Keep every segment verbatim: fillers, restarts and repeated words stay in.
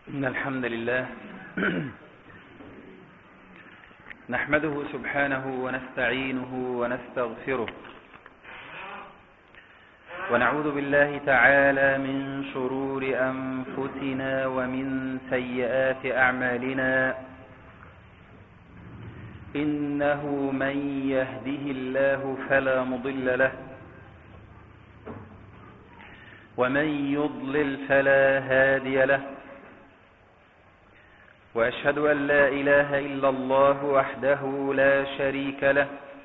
إن الحمد لله نحمده سبحانه ونستعينه ونستغفره ونعوذ بالله تعالى من شرور أنفسنا ومن سيئات أعمالنا إنه من يهده الله فلا مضل له ومن يضلل فلا هادي له وأشهد أن لا إله إلا الله وحده لا شريك له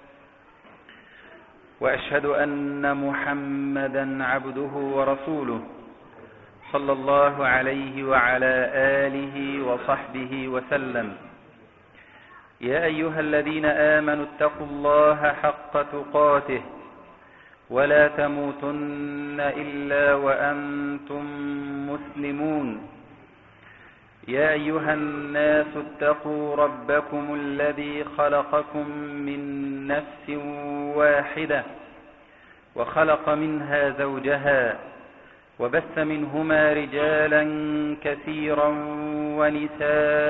وأشهد أن محمدا عبده ورسوله صلى الله عليه وعلى آله وصحبه وسلم. يا أيها الذين آمنوا اتقوا الله حق تقاته ولا تموتن إلا وأنتم مسلمون. يا أيها الناس اتقوا ربكم الذي خلقكم من نفس واحدة وخلق منها زوجها وبث منهما رجالا كثيرا ونساء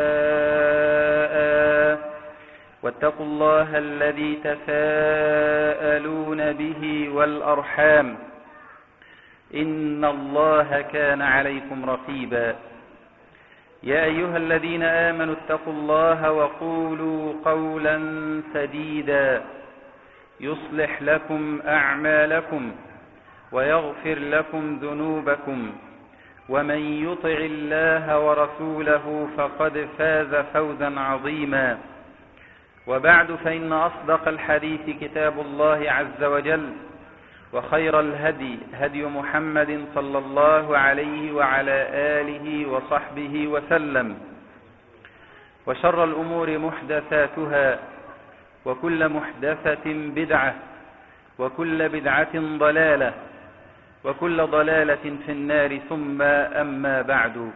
واتقوا الله الذي تساءلون به والأرحام إن الله كان عليكم رقيبا. يا أيها الذين آمنوا اتقوا الله وقولوا قولا سديدا يصلح لكم أعمالكم ويغفر لكم ذنوبكم ومن يطع الله ورسوله فقد فاز فوزا عظيما. وبعد فإن أصدق الحديث كتاب الله عز وجل وخير الهدي هدي محمد صلى الله عليه وعلى آله وصحبه وسلم وشر الأمور محدثاتها وكل محدثة بدعة وكل بدعة ضلالة وكل ضلالة في النار ثم أما بعد.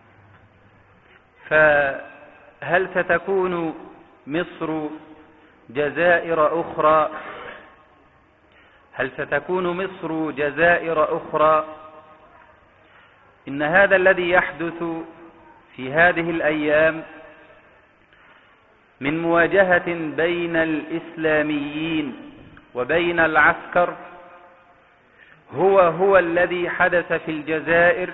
فهل ستكون مصر جزائر أخرى هل ستكون مصر جزائر أخرى؟ إن هذا الذي يحدث في هذه الأيام من مواجهة بين الإسلاميين وبين العسكر هو هو الذي حدث في الجزائر،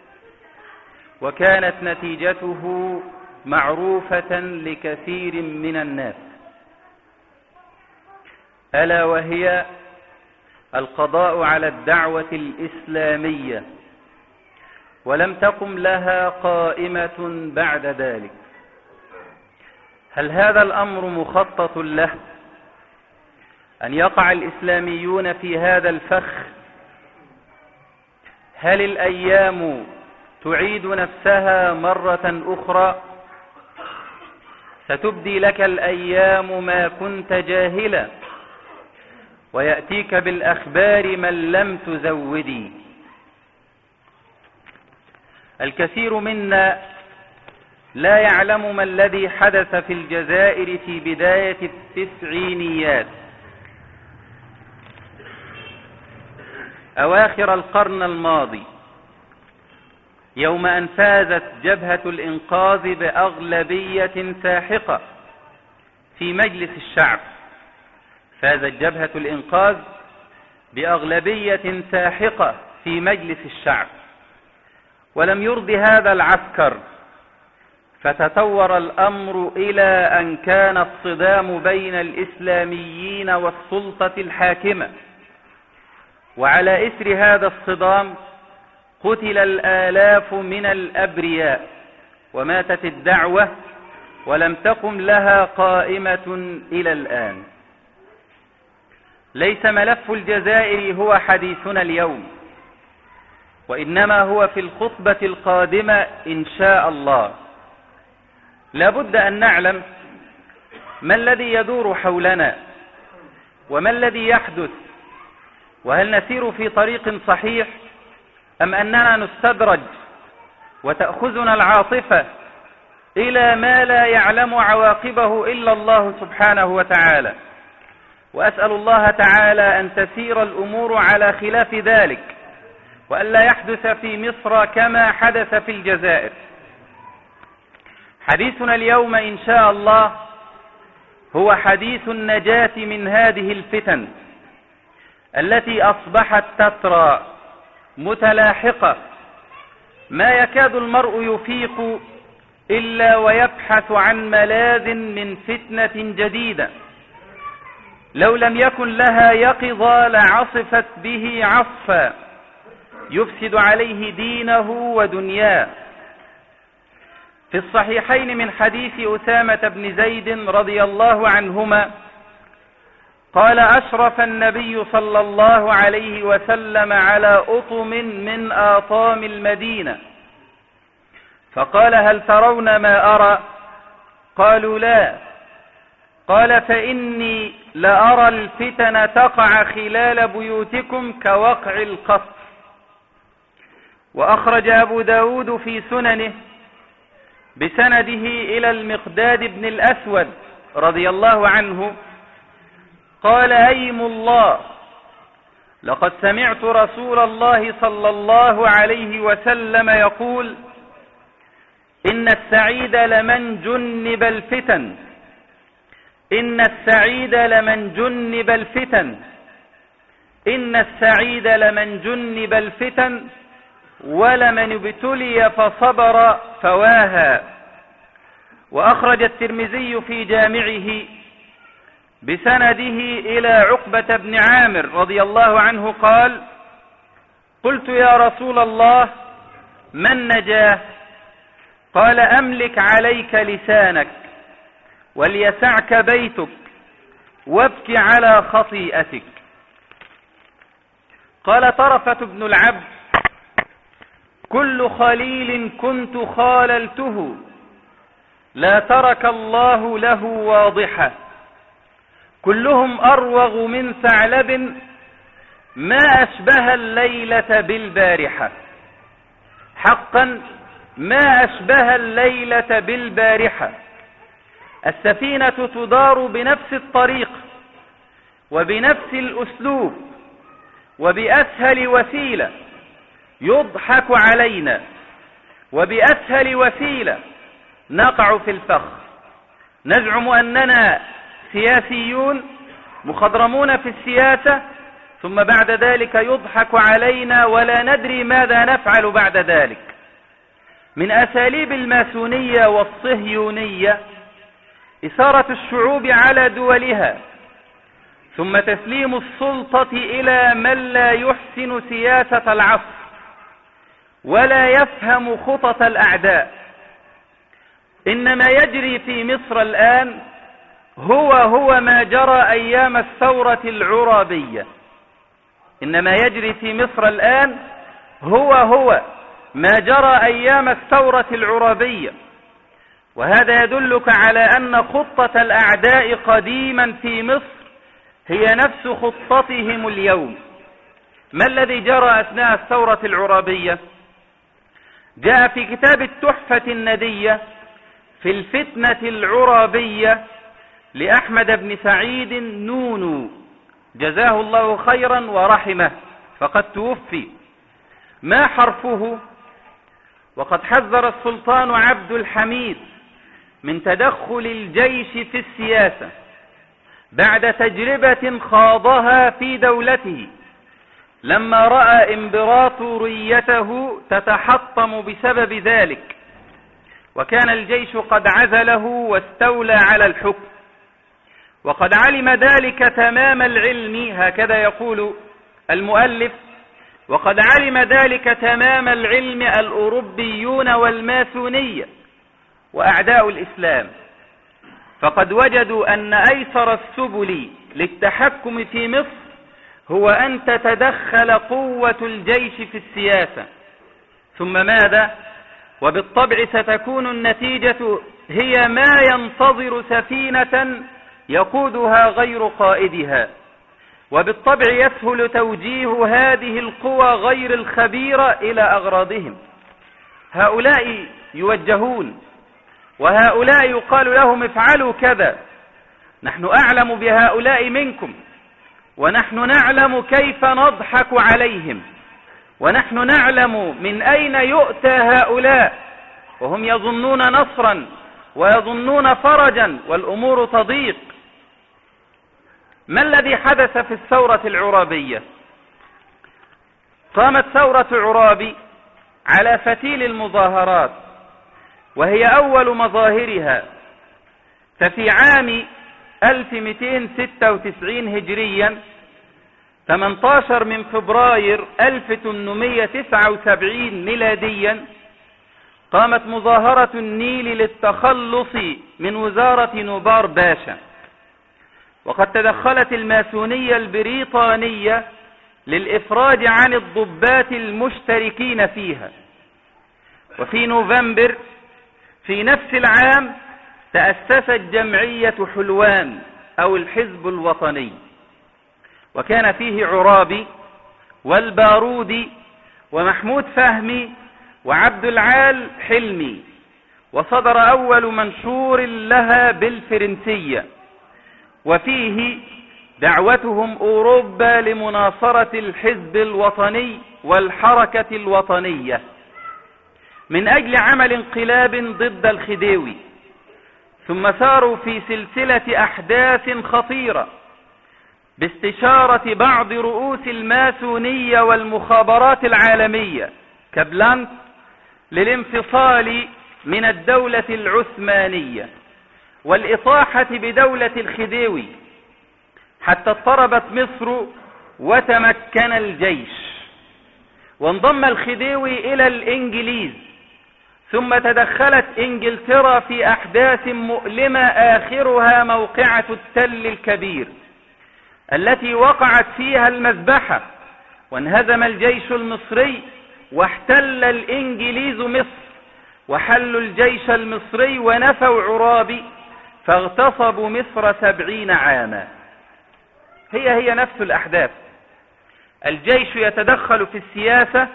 وكانت نتيجته معروفة لكثير من الناس، ألا وهي القضاء على الدعوة الإسلامية، ولم تقم لها قائمة بعد ذلك. هل هذا الأمر مخطط له أن يقع الإسلاميون في هذا الفخ؟ هل الأيام تعيد نفسها مرة أخرى؟ ستبدي لك الأيام ما كنت جاهلا ويأتيك بالأخبار من لم تزودي. الكثير منا لا يعلم ما الذي حدث في الجزائر في بداية التسعينيات أواخر القرن الماضي، يوم أن فازت جبهة الإنقاذ بأغلبية ساحقة في مجلس الشعب. فازت جبهة الإنقاذ بأغلبية ساحقة في مجلس الشعب، ولم يرض هذا العسكر، فتطور الأمر إلى أن كان الصدام بين الإسلاميين والسلطة الحاكمة. وعلى إثر هذا الصدام قتل الآلاف من الأبرياء، وماتت الدعوة ولم تقم لها قائمة إلى الآن. ليس ملف الجزائر هو حديثنا اليوم، وإنما هو في الخطبة القادمة إن شاء الله. لابد أن نعلم ما الذي يدور حولنا وما الذي يحدث، وهل نسير في طريق صحيح أم أننا نستدرج وتأخذنا العاطفة إلى ما لا يعلم عواقبه إلا الله سبحانه وتعالى. وأسأل الله تعالى أن تسير الأمور على خلاف ذلك، وألا يحدث في مصر كما حدث في الجزائر. حديثنا اليوم إن شاء الله هو حديث النجاة من هذه الفتن التي أصبحت تترى متلاحقة، ما يكاد المرء يفيق إلا ويبحث عن ملاذ من فتنة جديدة، لو لم يكن لها يقظة لعصفت به عصفا يفسد عليه دينه ودنياه. في الصحيحين من حديث أسامة بن زيد رضي الله عنهما قال: أشرف النبي صلى الله عليه وسلم على أطم من آطام المدينة، فقال: هل ترون ما أرى؟ قالوا: لا. قال: فإني لأرى الفتن تقع خلال بيوتكم كوقع القصر. وأخرج أبو داود في سننه بسنده إلى المقداد بن الأسود رضي الله عنه قال: أيم الله، لقد سمعت رسول الله صلى الله عليه وسلم يقول: إن السعيد لمن جنب الفتن، إن السعيد لمن جنب الفتن، إن السعيد لمن جنب الفتن، ولمن ابتلي فصبر فواها. وأخرج الترمذي في جامعه بسنده إلى عقبة بن عامر رضي الله عنه قال: قلت يا رسول الله من نجاه؟ قال: أملك عليك لسانك، وليسعك بيتك، وابك على خطيئتك. قال طرفة بن العبد: كل خليل كنت خاللته لا ترك الله له واضحة، كلهم أروغ من ثعلب ما أشبه الليلة بالبارحة. حقا ما أشبه الليلة بالبارحة. السفينة تدار بنفس الطريق وبنفس الأسلوب وبأسهل وسيلة، يضحك علينا، وبأسهل وسيلة نقع في الفخ. نزعم أننا سياسيون مخضرمون في السياسة، ثم بعد ذلك يضحك علينا ولا ندري ماذا نفعل بعد ذلك. من أساليب الماسونية والصهيونية إثارة الشعوب على دولها، ثم تسليم السلطة إلى من لا يحسن سياسة العصر ولا يفهم خطط الأعداء. إنما يجري في مصر الآن هو هو ما جرى أيام الثورة العرابية. إنما يجري في مصر الآن هو هو ما جرى أيام الثورة العرابية. وهذا يدلك على أن خطة الأعداء قديما في مصر هي نفس خطتهم اليوم. ما الذي جرى أثناء الثورة العرابية؟ جاء في كتاب التحفة الندية في الفتنة العرابية لأحمد بن سعيد نونو جزاه الله خيرا ورحمه، فقد توفي. ما حرفه: وقد حذر السلطان عبد الحميد من تدخل الجيش في السياسة بعد تجربة خاضها في دولته، لما رأى إمبراطوريته تتحطم بسبب ذلك، وكان الجيش قد عزله واستولى على الحكم. وقد علم ذلك تمام العلم، هكذا يقول المؤلف، وقد علم ذلك تمام العلم الأوروبيون والماسونية وأعداء الإسلام، فقد وجدوا أن أيسر السبل للتحكم في مصر هو أن تتدخل قوة الجيش في السياسة. ثم ماذا؟ وبالطبع ستكون النتيجة هي ما ينتظر سفينة يقودها غير قائدها، وبالطبع يسهل توجيه هذه القوى غير الخبيرة إلى أغراضهم. هؤلاء يوجهون، وهؤلاء يقال لهم افعلوا كذا. نحن أعلم بهؤلاء منكم، ونحن نعلم كيف نضحك عليهم، ونحن نعلم من أين يؤتى هؤلاء، وهم يظنون نصرا ويظنون فرجا والأمور تضيق. ما الذي حدث في الثورة العرابية؟ قامت ثورة عرابي على فتيل المظاهرات، وهي أول مظاهرها، ففي عام ألف ومئتين وستة وتسعين هجريا ثمانية عشر من فبراير ألف وثمانمئة وتسعة وسبعين ميلاديا قامت مظاهرة النيل للتخلص من وزارة نوبار باشا، وقد تدخلت الماسونية البريطانية للإفراج عن الضباط المشتركين فيها. وفي نوفمبر في نفس العام تأسست جمعية حلوان أو الحزب الوطني، وكان فيه عرابي والبارودي ومحمود فهمي وعبد العال حلمي، وصدر أول منشور لها بالفرنسية، وفيه دعوتهم أوروبا لمناصرة الحزب الوطني والحركة الوطنية من أجل عمل انقلاب ضد الخديوي. ثم ساروا في سلسلة أحداث خطيرة باستشارة بعض رؤوس الماسونية والمخابرات العالمية كبلانت للانفصال من الدولة العثمانية والإطاحة بدولة الخديوي، حتى اضطربت مصر وتمكن الجيش، وانضم الخديوي إلى الإنجليز، ثم تدخلت إنجلترا في أحداث مؤلمة آخرها موقعة التل الكبير التي وقعت فيها المذبحة، وانهزم الجيش المصري واحتل الإنجليز مصر، وحلوا الجيش المصري ونفوا عرابي فاغتصبوا مصر سبعين عاما. هي هي نفس الأحداث. الجيش يتدخل في السياسة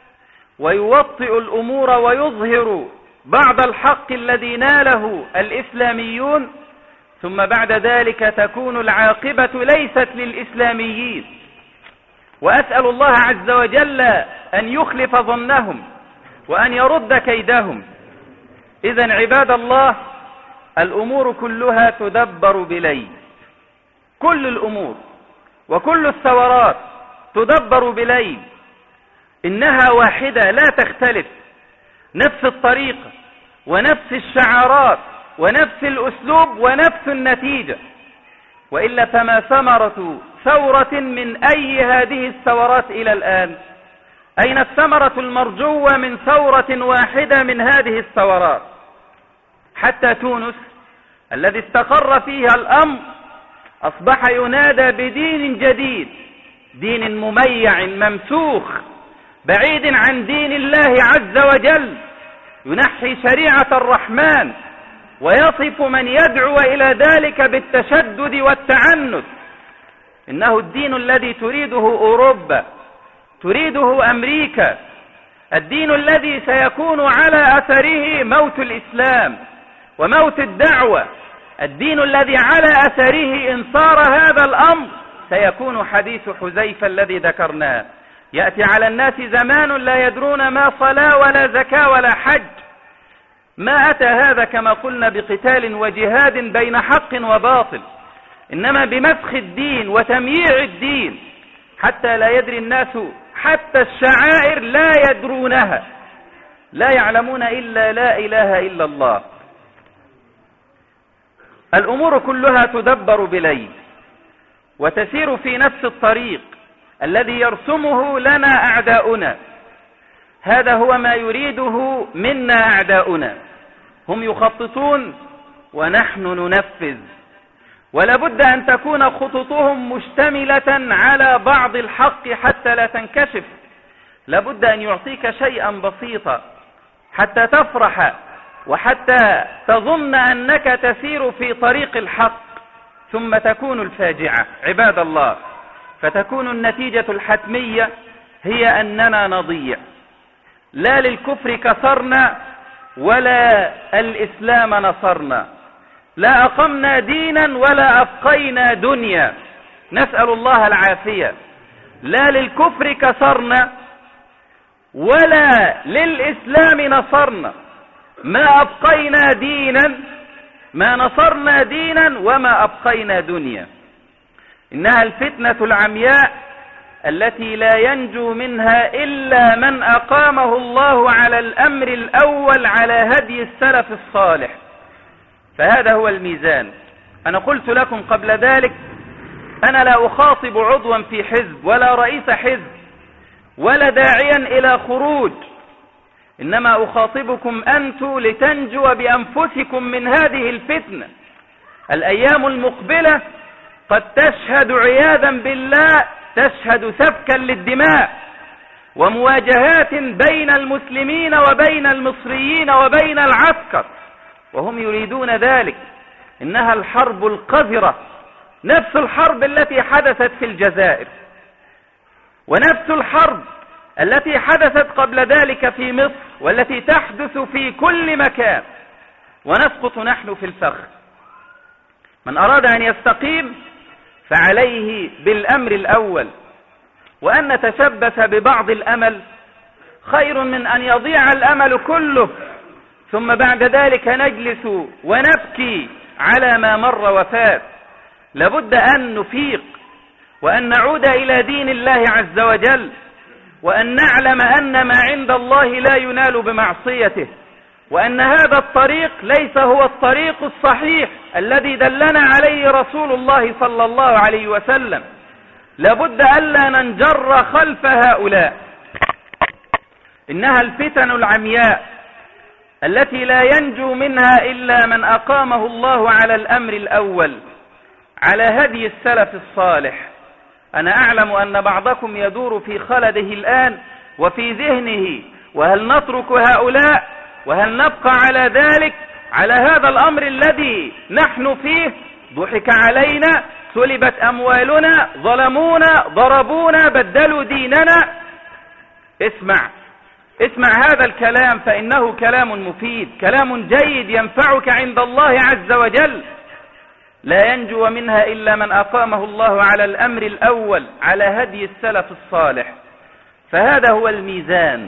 ويوطئ الأمور ويظهر بعض الحق الذي ناله الإسلاميون، ثم بعد ذلك تكون العاقبة ليست للإسلاميين. وأسأل الله عز وجل أن يخلف ظنهم وأن يرد كيدهم. إذن عباد الله، الأمور كلها تدبر بليل، كل الأمور وكل الثورات تدبر بليل، إنها واحدة لا تختلف، نفس الطريقة ونفس الشعارات ونفس الأسلوب ونفس النتيجة، وإلا فما ثمرة ثورة من أي هذه الثورات إلى الآن؟ أين الثمرة المرجوة من ثورة واحدة من هذه الثورات؟ حتى تونس الذي استقر فيها الأمر أصبح ينادى بدين جديد، دين مميع ممسوخ بعيد عن دين الله عز وجل، ينحي شريعة الرحمن ويصف من يدعو إلى ذلك بالتشدد والتعنت. إنه الدين الذي تريده أوروبا، تريده أمريكا، الدين الذي سيكون على أثره موت الإسلام وموت الدعوة، الدين الذي على أثره إن صار هذا الأمر سيكون حديث حذيفة الذي ذكرناه: يأتي على الناس زمان لا يدرون ما صلاة ولا زكاة ولا حج. ما أتى هذا كما قلنا بقتال وجهاد بين حق وباطل، إنما بمسخ الدين وتمييع الدين حتى لا يدري الناس، حتى الشعائر لا يدرونها، لا يعلمون إلا لا إله إلا الله. الأمور كلها تدبر بليل وتسير في نفس الطريق الذي يرسمه لنا أعداؤنا. هذا هو ما يريده منا أعداؤنا، هم يخططون ونحن ننفذ، ولا بد أن تكون خططهم مشتملة على بعض الحق حتى لا تنكشف. لا بد أن يعطيك شيئا بسيطا حتى تفرح وحتى تظن أنك تسير في طريق الحق، ثم تكون الفاجعة عباد الله، فتكون النتيجة الحتمية هي أننا نضيع. لا للكفر كسرنا ولا الإسلام نصرنا، لا أقمنا دينا ولا أبقينا دنيا، نسأل الله العافية. لا للكفر كسرنا ولا للإسلام نصرنا، ما أبقينا دينا ما نصرنا دينا وما أبقينا دنيا. إنها الفتنة العمياء التي لا ينجو منها إلا من أقامه الله على الأمر الأول على هدي السلف الصالح. فهذا هو الميزان. أنا قلت لكم قبل ذلك أنا لا أخاطب عضوا في حزب ولا رئيس حزب ولا داعيا إلى خروج، إنما أخاطبكم أنتم لتنجوا بأنفسكم من هذه الفتنة. الأيام المقبلة قد تشهد عياذا بالله تشهد سفكا للدماء ومواجهات بين المسلمين وبين المصريين وبين العسكر، وهم يريدون ذلك. إنها الحرب القذرة، نفس الحرب التي حدثت في الجزائر، ونفس الحرب التي حدثت قبل ذلك في مصر، والتي تحدث في كل مكان، ونسقط نحن في الفخ. من أراد أن يستقيم فعليه بالأمر الأول، وأن نتشبث ببعض الأمل خير من أن يضيع الأمل كله ثم بعد ذلك نجلس ونبكي على ما مر وفات. لابد أن نفيق وأن نعود إلى دين الله عز وجل، وأن نعلم أن ما عند الله لا ينال بمعصيته، وأن هذا الطريق ليس هو الطريق الصحيح الذي دلنا عليه رسول الله صلى الله عليه وسلم. لابد ألا ننجر خلف هؤلاء. إنها الفتن العمياء التي لا ينجو منها إلا من أقامه الله على الأمر الأول على هدي السلف الصالح. أنا أعلم أن بعضكم يدور في خلده الآن وفي ذهنه، وهل نترك هؤلاء وهل نبقى على ذلك، على هذا الأمر الذي نحن فيه؟ ضحك علينا، سلبت أموالنا، ظلمونا، ضربونا، بدلوا ديننا. اسمع اسمع هذا الكلام، فإنه كلام مفيد، كلام جيد ينفعك عند الله عز وجل. لا ينجو منها إلا من أقامه الله على الأمر الأول على هدي السلف الصالح. فهذا هو الميزان.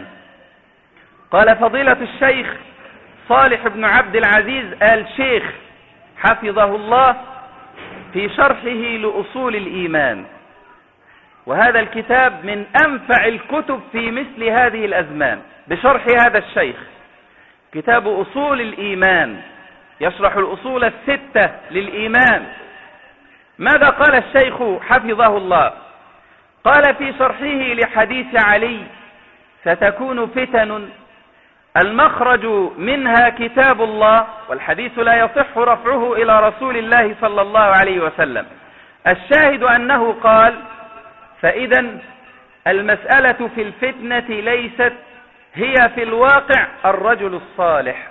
قال فضيلة الشيخ صالح بن عبد العزيز آل شيخ حفظه الله في شرحه لأصول الإيمان، وهذا الكتاب من أنفع الكتب في مثل هذه الأزمان، بشرح هذا الشيخ، كتاب أصول الإيمان، يشرح الأصول الستة للإيمان. ماذا قال الشيخ حفظه الله؟ قال في شرحه لحديث علي: ستكون فتن المخرج منها كتاب الله، والحديث لا يصح رفعه إلى رسول الله صلى الله عليه وسلم. الشاهد أنه قال: فإذا المسألة في الفتنة ليست هي في الواقع الرجل الصالح.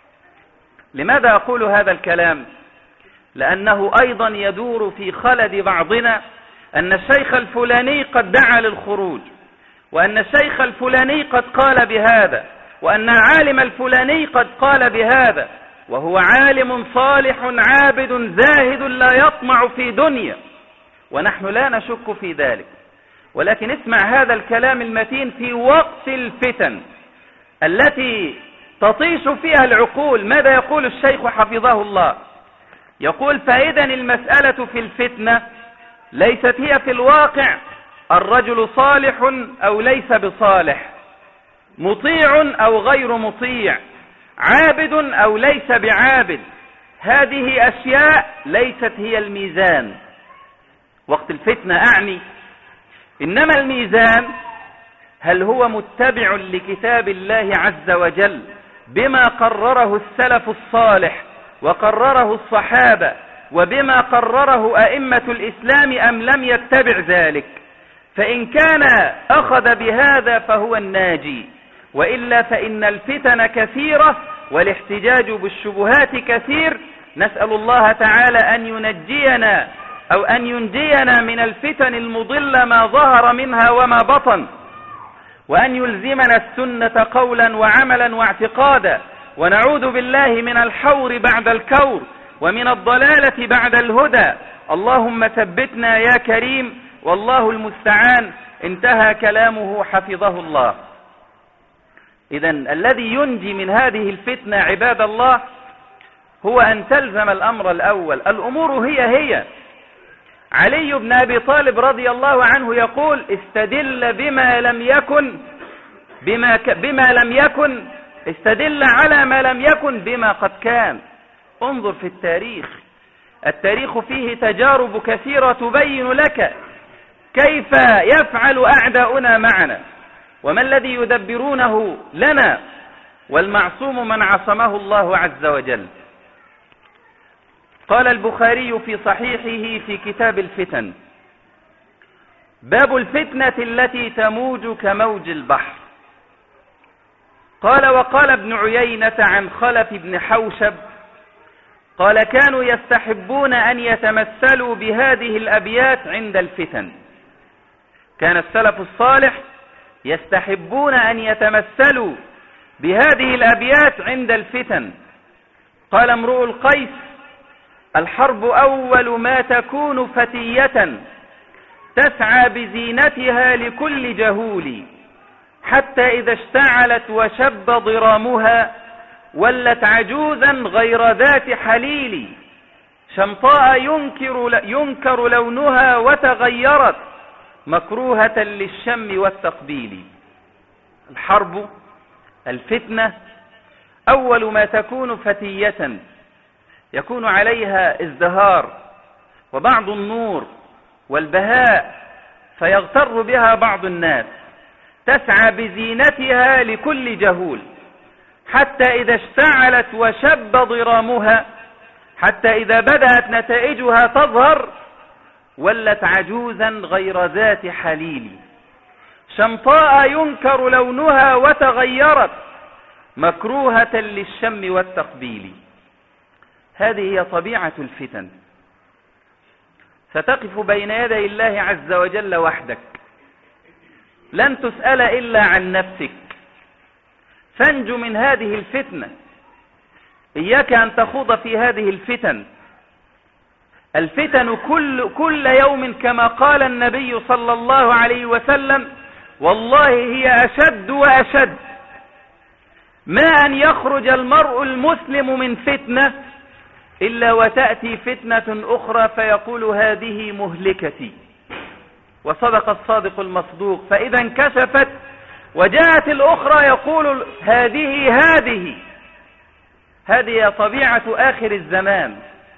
لماذا أقول هذا الكلام؟ لأنه أيضا يدور في خلد بعضنا أن الشيخ الفلاني قد دعا للخروج، وأن الشيخ الفلاني قد قال بهذا، وأن العالم الفلاني قد قال بهذا، وهو عالم صالح عابد زاهد لا يطمع في دنيا، ونحن لا نشك في ذلك. ولكن اسمع هذا الكلام المتين في وقت الفتن التي تطيش فيها العقول. ماذا يقول الشيخ حفظه الله؟ يقول: فإذا المسألة في الفتنة ليست هي في الواقع الرجل صالح أو ليس بصالح، مطيع أو غير مطيع، عابد أو ليس بعابد. هذه أشياء ليست هي الميزان وقت الفتنة أعني. إنما الميزان هل هو متبع لكتاب الله عز وجل بما قرره السلف الصالح وقرره الصحابة وبما قرره أئمة الإسلام، أم لم يتبع ذلك؟ فإن كان أخذ بهذا فهو الناجي، وإلا فإن الفتن كثيرة والاحتجاج بالشبهات كثير. نسأل الله تعالى أن ينجينا أو أن ينجينا من الفتن المضلة ما ظهر منها وما بطن، وأن يلزمنا السنة قولا وعملا واعتقادا، ونعوذ بالله من الحور بعد الكور ومن الضلالة بعد الهدى. اللهم ثبتنا يا كريم، والله المستعان. انتهى كلامه حفظه الله. إذن الذي ينجي من هذه الفتنة عباد الله هو أن تلزم الأمر الأول. الأمور هي هي. علي بن أبي طالب رضي الله عنه يقول: استدل بما لم يكن بما, ك بما لم يكن استدل على ما لم يكن بما قد كان. انظر في التاريخ، التاريخ فيه تجارب كثيرة تبين لك كيف يفعل أعداؤنا معنا وما الذي يدبرونه لنا، والمعصوم من عصمه الله عز وجل. قال البخاري في صحيحه في كتاب الفتن: باب الفتنة التي تموج كموج البحر. قال: وقال ابن عيينة عن خلف بن حوشب قال: كانوا يستحبون أن يتمثلوا بهذه الأبيات عند الفتن. كان السلف الصالح يستحبون أن يتمثلوا بهذه الأبيات عند الفتن. قال امرؤ القيس: الحرب أول ما تكون فتية تسعى بزينتها لكل جهول، حتى إذا اشتعلت وشب ضرامها ولت عجوزا غير ذات حليل، شمطاء ينكر, ينكر لونها وتغيرت مكروهة للشم والتقبيل. الحرب، الفتنة، أول ما تكون فتية يكون عليها ازدهار وبعض النور والبهاء فيغتر بها بعض الناس، تسعى بزينتها لكل جهول، حتى إذا اشتعلت وشب ضرامها، حتى إذا بدأت نتائجها تظهر ولت عجوزا غير ذات حليل، شمطاء ينكر لونها وتغيرت مكروهة للشم والتقبيل. هذه هي طبيعة الفتن. ستقف بين يدي الله عز وجل وحدك، لن تسأل إلا عن نفسك، فانجو من هذه الفتنة. إياك أن تخوض في هذه الفتن. الفتن كل, كل يوم كما قال النبي صلى الله عليه وسلم: والله هي أشد وأشد. ما أن يخرج المرء المسلم من فتنة إلا وتأتي فتنة أخرى فيقول: هذه مهلكتي. وصدق الصادق المصدوق، فإذا انكشفت وجاءت الأخرى يقول: هذه هذه هذه طبيعة آخر الزمان.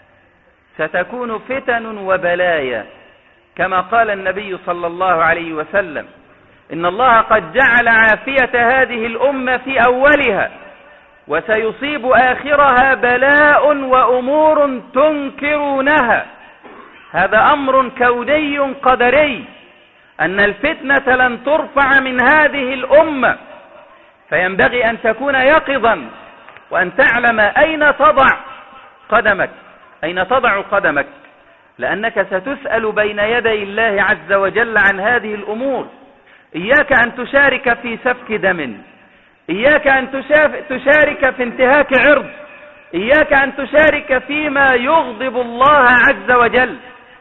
ستكون فتن وبلايا كما قال النبي صلى الله عليه وسلم: إن الله قد جعل عافية هذه الأمة في أولها، وسيصيب آخرها بلاء وأمور تنكرونها. هذا أمر كوني قدري، أن الفتنة لن ترفع من هذه الأمة، فينبغي أن تكون يقظا وأن تعلم أين تضع قدمك، أين تضع قدمك، لأنك ستسأل بين يدي الله عز وجل عن هذه الأمور. إياك أن تشارك في سفك دم، إياك أن تشارك في انتهاك عرض، إياك أن تشارك فيما يغضب الله عز وجل.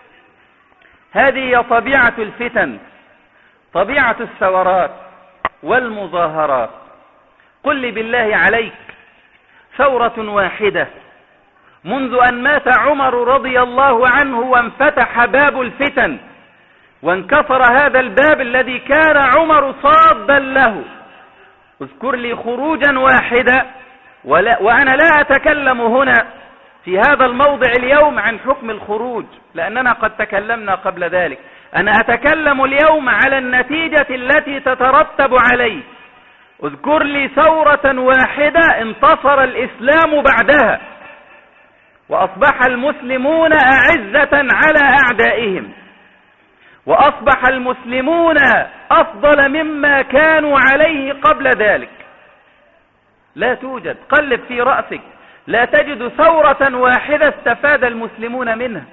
هذه هي طبيعة الفتن، طبيعة الثورات والمظاهرات. قل لي بالله عليك، ثورة واحدة منذ أن مات عمر رضي الله عنه وانفتح باب الفتن وانكسر هذا الباب الذي كان عمر صادا له، اذكر لي خروجا واحدا. وأنا لا أتكلم هنا في هذا الموضع اليوم عن حكم الخروج، لأننا قد تكلمنا قبل ذلك. أنا أتكلم اليوم على النتيجة التي تترتب عليه. اذكر لي ثورة واحدة انتصر الإسلام بعدها وأصبح المسلمون أعزة على أعدائهم، وأصبح المسلمون أفضل مما كانوا عليه قبل ذلك. لا توجد، قلب في رأسك، لا تجد ثورة واحدة استفاد المسلمون منها.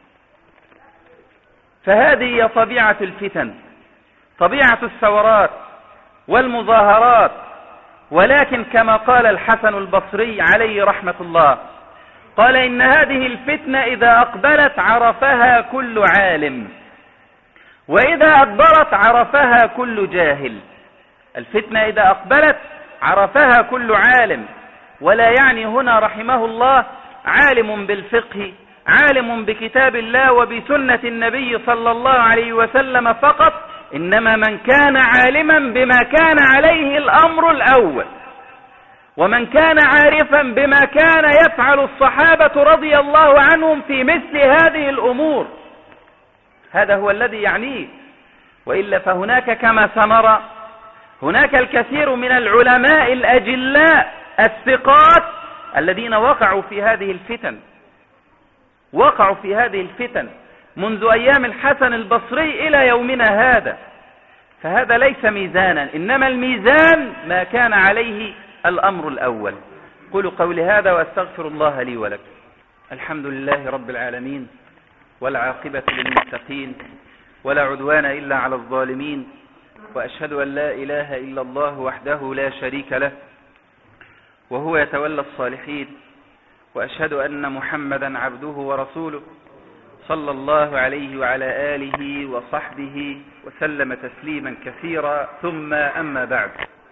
فهذه هي طبيعة الفتن، طبيعة الثورات والمظاهرات. ولكن كما قال الحسن البصري عليه رحمة الله، قال: إن هذه الفتنة إذا أقبلت عرفها كل عالم، وإذا أدبرت عرفها كل جاهل. الفتنة إذا أقبلت عرفها كل عالم، ولا يعني هنا رحمه الله عالم بالفقه، عالم بكتاب الله وبسنة النبي صلى الله عليه وسلم فقط، إنما من كان عالما بما كان عليه الأمر الأول، ومن كان عارفا بما كان يفعل الصحابة رضي الله عنهم في مثل هذه الأمور، هذا هو الذي يعنيه. وإلا فهناك كما سنرى هناك الكثير من العلماء الأجلاء الثقات الذين وقعوا في هذه الفتن، وقعوا في هذه الفتن منذ أيام الحسن البصري إلى يومنا هذا. فهذا ليس ميزانا، إنما الميزان ما كان عليه الأمر الأول. قولوا قولي هذا وأستغفر الله لي ولكم. الحمد لله رب العالمين، والعاقبة للمتقين، ولا عدوان إلا على الظالمين، وأشهد أن لا إله إلا الله وحده لا شريك له، وهو يتولى الصالحين، وأشهد أن محمدا عبده ورسوله صلى الله عليه وعلى آله وصحبه وسلم تسليما كثيرا. ثم أما بعد،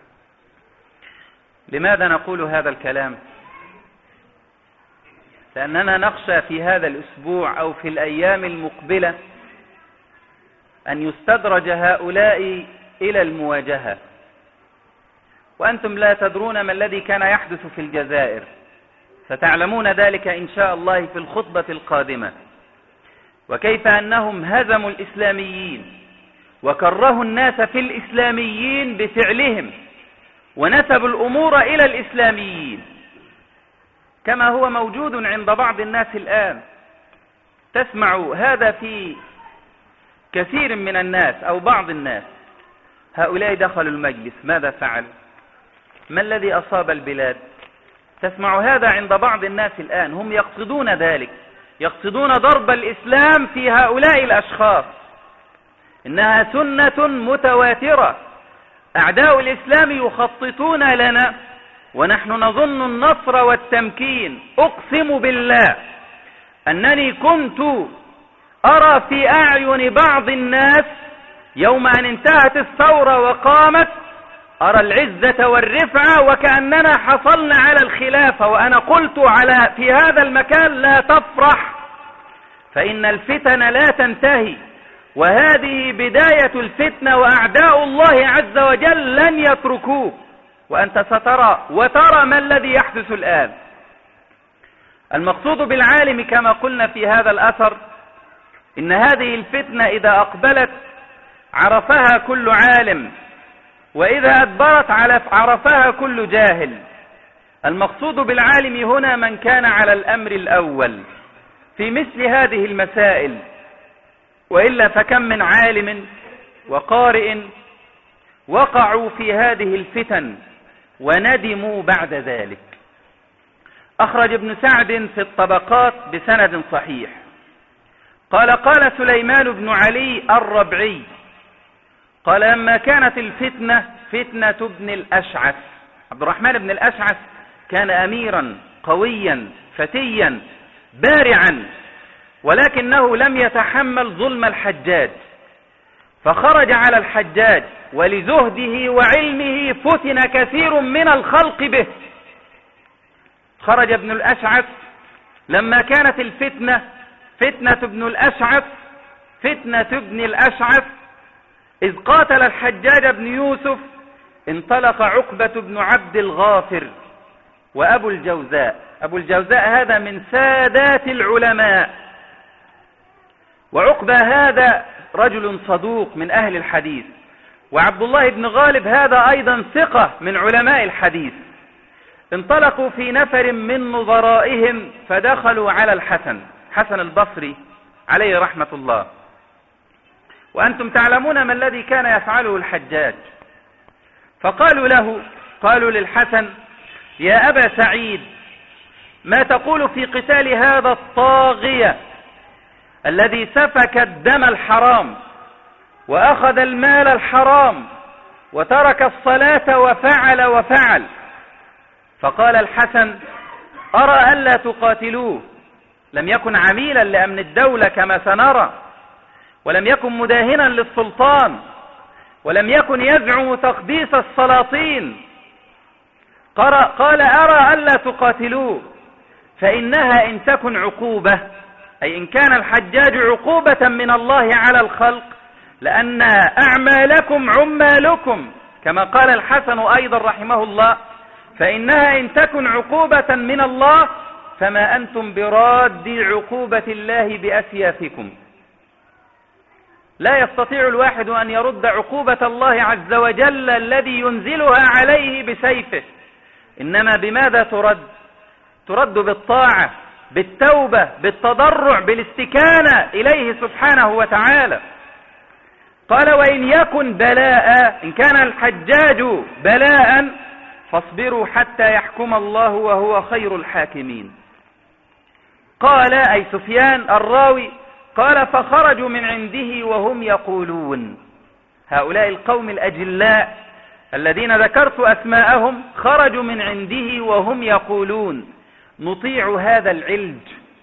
لماذا نقول هذا الكلام؟ لأننا نخشى في هذا الأسبوع أو في الأيام المقبلة أن يستدرج هؤلاء إلى المواجهة، وأنتم لا تدرون ما الذي كان يحدث في الجزائر، ستعلمون ذلك إن شاء الله في الخطبة القادمة، وكيف أنهم هزموا الإسلاميين وكرهوا الناس في الإسلاميين بفعلهم، ونسبوا الأمور إلى الإسلاميين، كما هو موجود عند بعض الناس الآن. تسمع هذا في كثير من الناس أو بعض الناس. هؤلاء دخلوا المجلس، ماذا فعل؟ ما الذي أصاب البلاد؟ تسمع هذا عند بعض الناس الآن، هم يقصدون ذلك، يقصدون ضرب الإسلام في هؤلاء الأشخاص. إنها سنة متواترة، أعداء الإسلام يخططون لنا ونحن نظن النصر والتمكين. أقسم بالله أنني كنت أرى في أعين بعض الناس يوم أن انتهت الثورة وقامت، أرى العزة والرفعة وكأننا حصلنا على الخلافة، وأنا قلت على في هذا المكان: لا تفرح، فإن الفتن لا تنتهي، وهذه بداية الفتنة، وأعداء الله عز وجل لن يتركوه. وأنت سترى وترى ما الذي يحدث الآن. المقصود بالعالم كما قلنا في هذا الأثر، إن هذه الفتنة إذا أقبلت عرفها كل عالم، وإذا أدبرت عرفها كل جاهل. المقصود بالعالم هنا من كان على الأمر الأول في مثل هذه المسائل، وإلا فكم من عالم وقارئ وقعوا في هذه الفتن وندموا بعد ذلك. أخرج ابن سعد في الطبقات بسند صحيح قال: قال سليمان بن علي الربعي قال: لما كانت الفتنة فتنة ابن الأشعث، عبد الرحمن بن الأشعث كان أميرا قويا فتيا بارعا، ولكنه لم يتحمل ظلم الحجاج، فخرج على الحجاج، ولزهده وعلمه فتن كثير من الخلق به. خرج ابن الأشعث لما كانت الفتنة فتنة ابن الأشعث فتنة ابن الأشعث إذ قاتل الحجاج بن يوسف، انطلق عقبة بن عبد الغافر وأبو الجوزاء. أبو الجوزاء هذا من سادات العلماء، وعقبة هذا رجل صدوق من أهل الحديث، وعبد الله بن غالب هذا أيضا ثقة من علماء الحديث. انطلقوا في نفر من نظرائهم فدخلوا على الحسن حسن البصري عليه رحمة الله. وأنتم تعلمون ما الذي كان يفعله الحجاج. فقالوا له قالوا للحسن: يا أبا سعيد، ما تقول في قتال هذا الطاغية الذي سفك الدم الحرام وأخذ المال الحرام وترك الصلاة وفعل وفعل؟ فقال الحسن: أرى ألا تقاتلوه. لم يكن عميلا لأمن الدولة كما سنرى، ولم يكن مداهنا للسلطان، ولم يكن يزعم تقديس السلاطين. قال: أرى ألا تقاتلوه، فإنها إن تكن عقوبة، أي إن كان الحجاج عقوبة من الله على الخلق، لأن أعمالكم عمالكم، كما قال الحسن أيضا رحمه الله، فإنها إن تكن عقوبة من الله فما أنتم براد عقوبة الله بأسيافكم. لا يستطيع الواحد أن يرد عقوبة الله عز وجل الذي ينزلها عليه بسيفه، إنما بماذا ترد؟ ترد بالطاعة، بالتوبة، بالتضرع، بالاستكانة إليه سبحانه وتعالى. قال وإن يكن بلاء، إن كان الحجاج بلاء فاصبروا حتى يحكم الله وهو خير الحاكمين. قال أي سفيان الراوي قال فخرجوا من عنده وهم يقولون، هؤلاء القوم الأجلاء الذين ذكرت أسماءهم خرجوا من عنده وهم يقولون نطيع هذا العلج،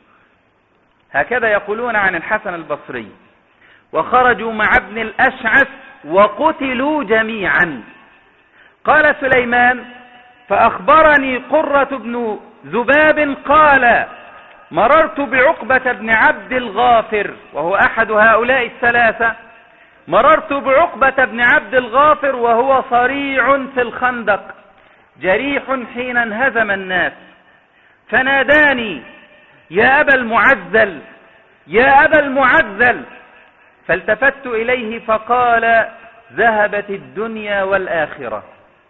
هكذا يقولون عن الحسن البصري. وخرجوا مع ابن الأشعث وقتلوا جميعا. قال سليمان فأخبرني قرة بن ذباب قال مررت بعقبة بن عبد الغافر، وهو أحد هؤلاء الثلاثة، مررت بعقبة بن عبد الغافر وهو صريع في الخندق جريح حين انهزم الناس، فناداني يا أبا المعزل يا أبا المعزل، فالتفت إليه فقال ذهبت الدنيا والآخرة،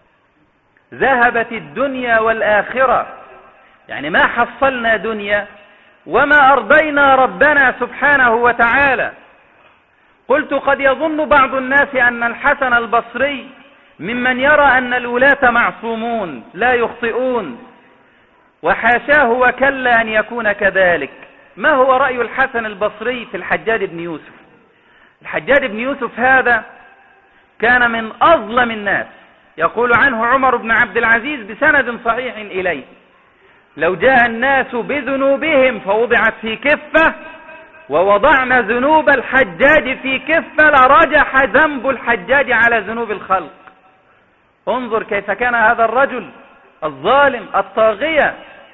ذهبت الدنيا والآخرة، يعني ما حصلنا دنيا وما أرضينا ربنا سبحانه وتعالى. قلت قد يظن بعض الناس أن الحسن البصري ممن يرى أن الولاة معصومون لا يخطئون، وحاشاه وكلا أن يكون كذلك. ما هو رأي الحسن البصري في الحجاج بن يوسف؟ الحجاج بن يوسف هذا كان من أظلم الناس، يقول عنه عمر بن عبد العزيز بسند صحيح إليه لو جاء الناس بذنوبهم فوضعت في كفة ووضعنا ذنوب الحجاج في كفة لرجح ذنب الحجاج على ذنوب الخلق. انظر كيف كان هذا الرجل الظالم الطاغية.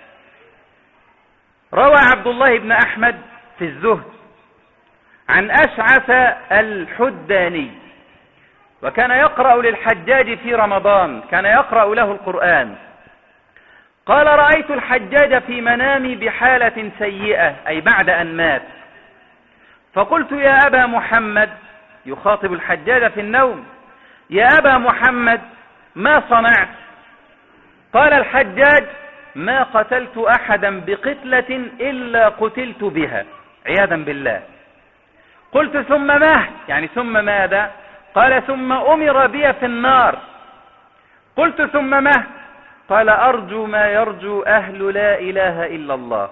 روى عبد الله بن أحمد في الزهد عن أشعث الحداني، وكان يقرأ للحجاج في رمضان، كان يقرأ له القرآن. قال رأيت الحجاج في منامي بحالة سيئة، أي بعد أن مات، فقلت يا أبا محمد، يخاطب الحجاج في النوم، يا أبا محمد ما صنعت؟ قال الحجاج ما قتلت أحدا بقتلة إلا قتلت بها عياذا بالله. قلت ثم ما؟ يعني ثم ماذا؟ قال ثم أمر بي في النار. قلت ثم ما؟ قال أرجو ما يرجو أهل لا إله إلا الله.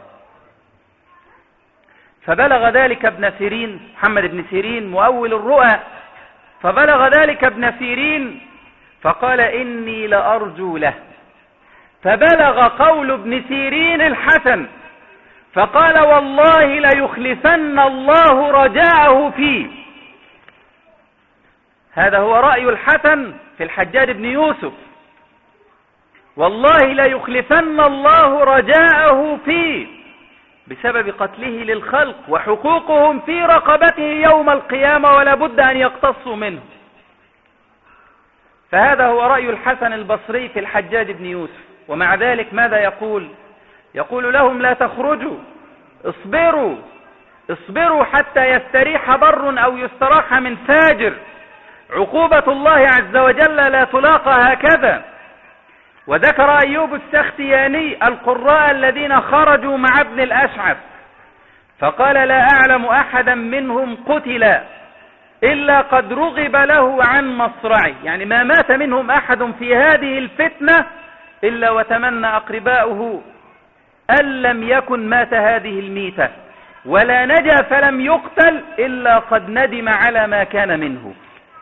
فبلغ ذلك ابن سيرين، محمد بن سيرين مؤول الرؤى، فبلغ ذلك ابن سيرين فقال إني لأرجو له. فبلغ قول ابن سيرين الحسن فقال والله ليخلفن الله رجاءه فيه. هذا هو رأي الحسن في الحجاج بن يوسف، والله ليخلفن الله رجاءه فيه بسبب قتله للخلق وحقوقهم في رقبته يوم القيامة ولا بد أن يقتصوا منه. فهذا هو رأي الحسن البصري في الحجاج بن يوسف. ومع ذلك ماذا يقول؟ يقول لهم لا تخرجوا، اصبروا اصبروا حتى يستريح بر أو يستراح من فاجر، عقوبة الله عز وجل لا تلاقى هكذا. وذكر أيوب السختياني القراء الذين خرجوا مع ابن الأشعث فقال لا أعلم أحدا منهم قتل إلا قد رغب له عن مصرعه، يعني ما مات منهم أحد في هذه الفتنة إلا وتمنى أقرباؤه أن لم يكن مات هذه الميتة، ولا نجا فلم يقتل إلا قد ندم على ما كان منه.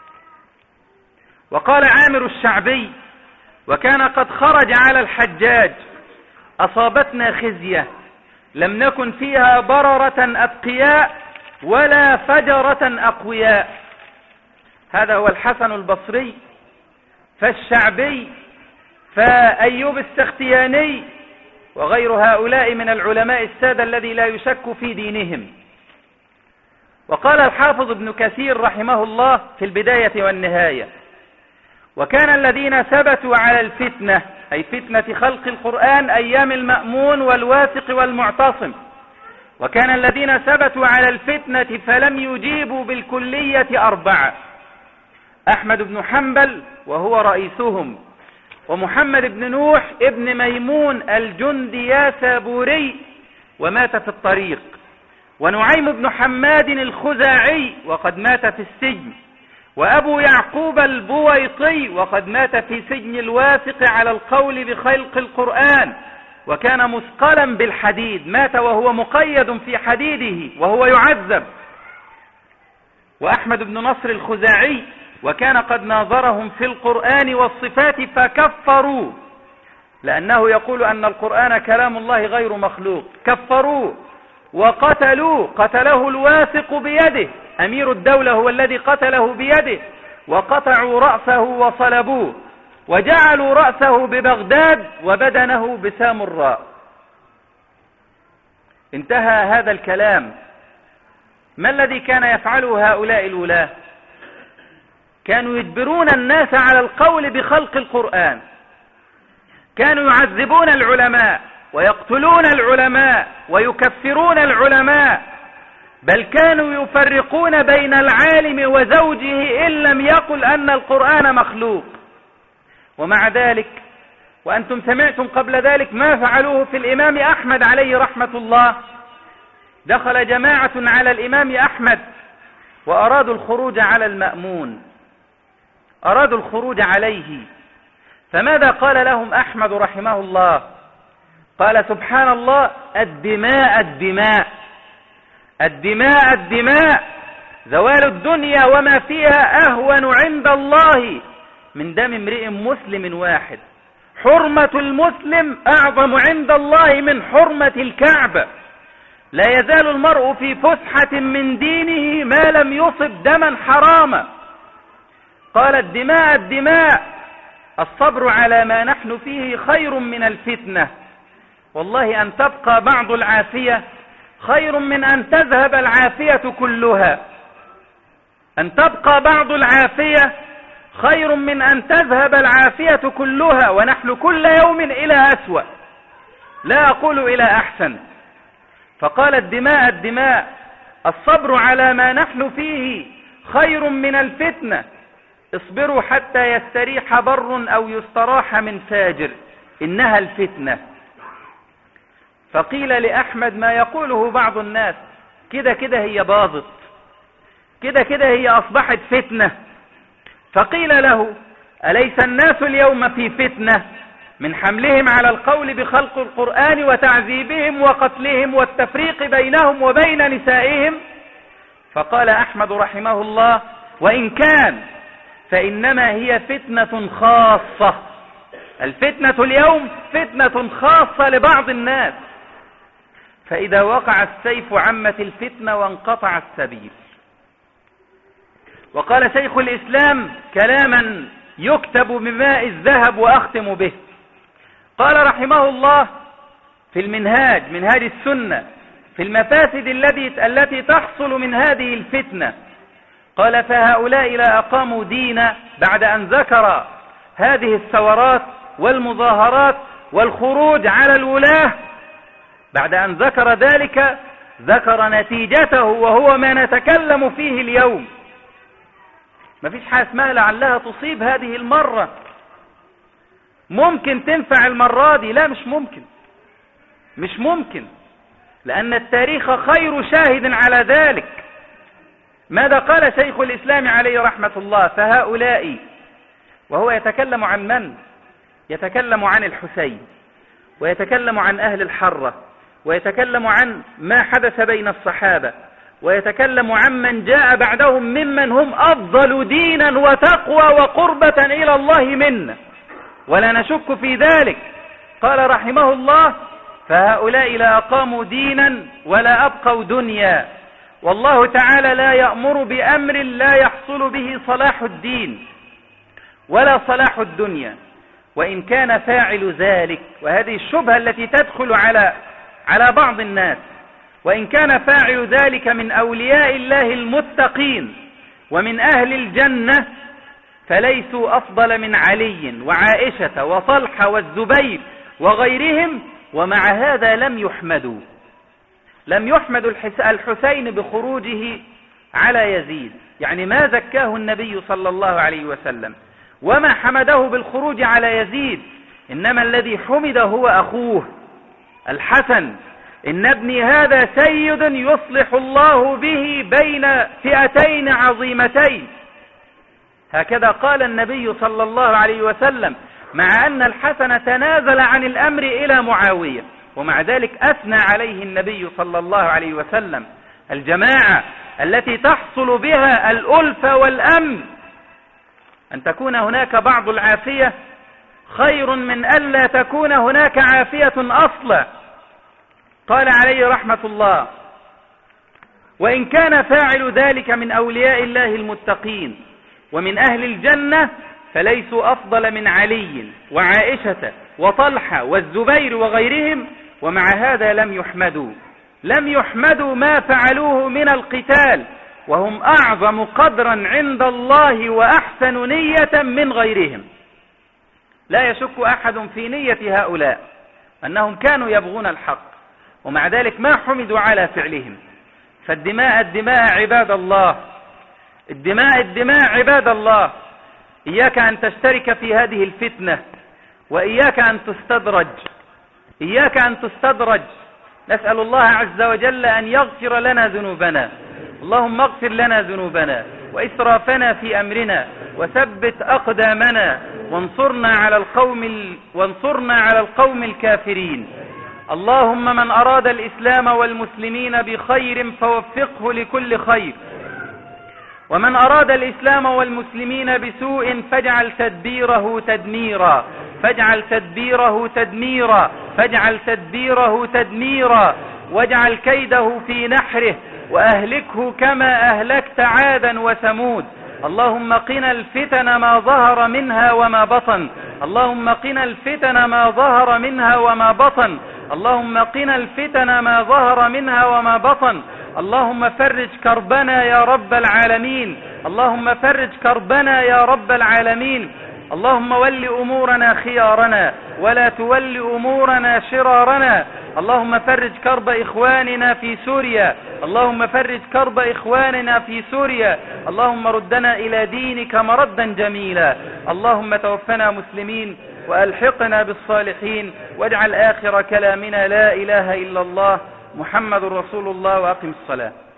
وقال عامر الشعبي وكان قد خرج على الحجاج أصابتنا خزية لم نكن فيها بررة أتقياء ولا فجرة أقوياء. هذا هو الحسن البصري. فالشعبي فأيوب السختياني وغير هؤلاء من العلماء السادة الذي لا يشك في دينهم. وقال الحافظ ابن كثير رحمه الله في البداية والنهاية: وكان الذين ثبتوا على الفتنة، أي فتنة خلق القرآن، أيام المأمون والواثق والمعتصم. وكان الذين ثبتوا على الفتنة فلم يجيبوا بالكلية أربعة: أحمد بن حنبل وهو رئيسهم، ومحمد بن نوح ابن ميمون الجندي ياسابوري ومات في الطريق، ونعيم بن حماد الخزاعي وقد مات في السجن، وأبو يعقوب البويطي وقد مات في سجن الواثق على القول بخلق القرآن، وكان مثقلا بالحديد، مات وهو مقيد في حديده وهو يعذب. وأحمد بن نصر الخزاعي وكان قد ناظرهم في القرآن والصفات فكفروا، لأنه يقول أن القرآن كلام الله غير مخلوق، كفروه وقتلوه، قتله الواثق بيده، أمير الدولة هو الذي قتله بيده، وقطعوا رأسه وصلبوه، وجعلوا رأسه ببغداد وبدنه بسامراء. انتهى هذا الكلام. ما الذي كان يفعله هؤلاء الولاة؟ كانوا يجبرون الناس على القول بخلق القرآن، كانوا يعذبون العلماء ويقتلون العلماء ويكفرون العلماء، بل كانوا يفرقون بين العالم وزوجه إن لم يقل أن القرآن مخلوق. ومع ذلك وأنتم سمعتم قبل ذلك ما فعلوه في الإمام أحمد عليه رحمة الله. دخل جماعة على الإمام أحمد وأرادوا الخروج على المأمون، أرادوا الخروج عليه، فماذا قال لهم أحمد رحمه الله؟ قال: سبحان الله، الدماء الدماء الدماء الدماء، زوال الدنيا وما فيها أهون عند الله من دم امرئ مسلم واحد، حرمة المسلم أعظم عند الله من حرمة الكعبة، لا يزال المرء في فسحة من دينه ما لم يصب دما حراما. قال: الدماء الدماء، الصبر على ما نحن فيه خير من الفتنة، والله أن تبقى بعض العافية خير من أن تذهب العافية كلها، أن تبقى بعض العافية خير من أن تذهب العافية كلها، ونحن كل يوم إلى أسوأ، لا أقول إلى أحسن. فقال: الدماء الدماء، الصبر على ما نحن فيه خير من الفتنة، اصبروا حتى يستريح بر أو يستراح من فاجر، إنها الفتنة. فقيل لأحمد ما يقوله بعض الناس: كده كده هي باظت، كده كده هي أصبحت فتنة. فقيل له: أليس الناس اليوم في فتنة من حملهم على القول بخلق القرآن وتعذيبهم وقتلهم والتفريق بينهم وبين نسائهم؟ فقال أحمد رحمه الله: وإن كان فإنما هي فتنة خاصة، الفتنة اليوم فتنة خاصة لبعض الناس، فإذا وقع السيف عمت الفتنة وانقطع السبيل. وقال شيخ الإسلام كلاما يكتب بماء الذهب وأختم به، قال رحمه الله في المنهاج، منهاج السنة، في المفاسد التي التي تحصل من هذه الفتنة، قال: فهؤلاء لا أقاموا دينا بعد أن ذكر هذه الثورات والمظاهرات والخروج على الولاة، بعد أن ذكر ذلك ذكر نتيجته وهو ما نتكلم فيه اليوم. ما فيش حاجة اسمها لعلها تصيب هذه المرة، ممكن تنفع المرة دي، لا مش ممكن، مش ممكن، لأن التاريخ خير شاهد على ذلك. ماذا قال شيخ الإسلام عليه رحمة الله؟ فهؤلاء، وهو يتكلم عن من؟ يتكلم عن الحسين، ويتكلم عن أهل الحرة، ويتكلم عن ما حدث بين الصحابة، ويتكلم عن من جاء بعدهم ممن هم أفضل دينا وتقوى وقربة إلى الله منا، ولا نشك في ذلك. قال رحمه الله: فهؤلاء لا أقاموا دينا ولا أبقوا دنيا، والله تعالى لا يأمر بأمر لا يحصل به صلاح الدين ولا صلاح الدنيا، وإن كان فاعل ذلك، وهذه الشبهة التي تدخل على على بعض الناس، وإن كان فاعل ذلك من أولياء الله المتقين ومن أهل الجنة فليسوا أفضل من علي وعائشة وطلحة والزبير وغيرهم، ومع هذا لم يحمدوا لم يحمدوا الحسين بخروجه على يزيد، يعني ما زكاه النبي صلى الله عليه وسلم وما حمده بالخروج على يزيد، إنما الذي حمد هو أخوه الحسن. إن ابني هذا سيد يصلح الله به بين فئتين عظيمتين، هكذا قال النبي صلى الله عليه وسلم، مع أن الحسن تنازل عن الأمر إلى معاوية، ومع ذلك أثنى عليه النبي صلى الله عليه وسلم. الجماعة التي تحصل بها الألفة والأمن، أن تكون هناك بعض العافية خير من ألا تكون هناك عافية أصلا. قال عليه رحمة الله: وإن كان فاعل ذلك من أولياء الله المتقين ومن أهل الجنة فليسوا أفضل من علي وعائشة وطلحة والزبير وغيرهم، ومع هذا لم يحمدوا لم يحمدوا ما فعلوه من القتال، وهم أعظم قدرا عند الله وأحسن نية من غيرهم. لا يشك أحد في نية هؤلاء أنهم كانوا يبغون الحق، ومع ذلك ما حمدوا على فعلهم. فالدماء الدماء عباد الله، الدماء الدماء عباد الله. إياك أن تشترك في هذه الفتنة، وإياك أن تستدرج إياك أن تستدرج نسأل الله عز وجل أن يغفر لنا ذنوبنا. اللهم اغفر لنا ذنوبنا وإسرافنا في أمرنا، وثبت أقدامنا، وانصرنا على القوم ال... وانصرنا على القوم الكافرين. اللهم من أراد الإسلام والمسلمين بخير فوفقه لكل خير، ومن أراد الإسلام والمسلمين بسوء فاجعل تدبيره تدميرا فاجعل تدبيره تدميرا فاجعل تدبيره تدميرا واجعل كيده في نحره، وأهلكه كما أهلكت عادا وثمود. اللهم قنا الفتن ما ظهر منها وما بطن اللهم قنا الفتن ما ظهر منها وما بطن اللهم قنا الفتن ما ظهر منها وما بطن اللهم فرج كربنا يا رب العالمين اللهم فرج كربنا يا رب العالمين. اللهم ول أمورنا خيارنا ولا تول أمورنا شرارنا. اللهم فرج كرب إخواننا في سوريا اللهم فرج كرب إخواننا في سوريا. اللهم ردنا إلى دينك مردا جميلا. اللهم توفنا مسلمين وألحقنا بالصالحين، واجعل آخر كلامنا لا إله إلا الله محمد رسول الله، وأقم الصلاة.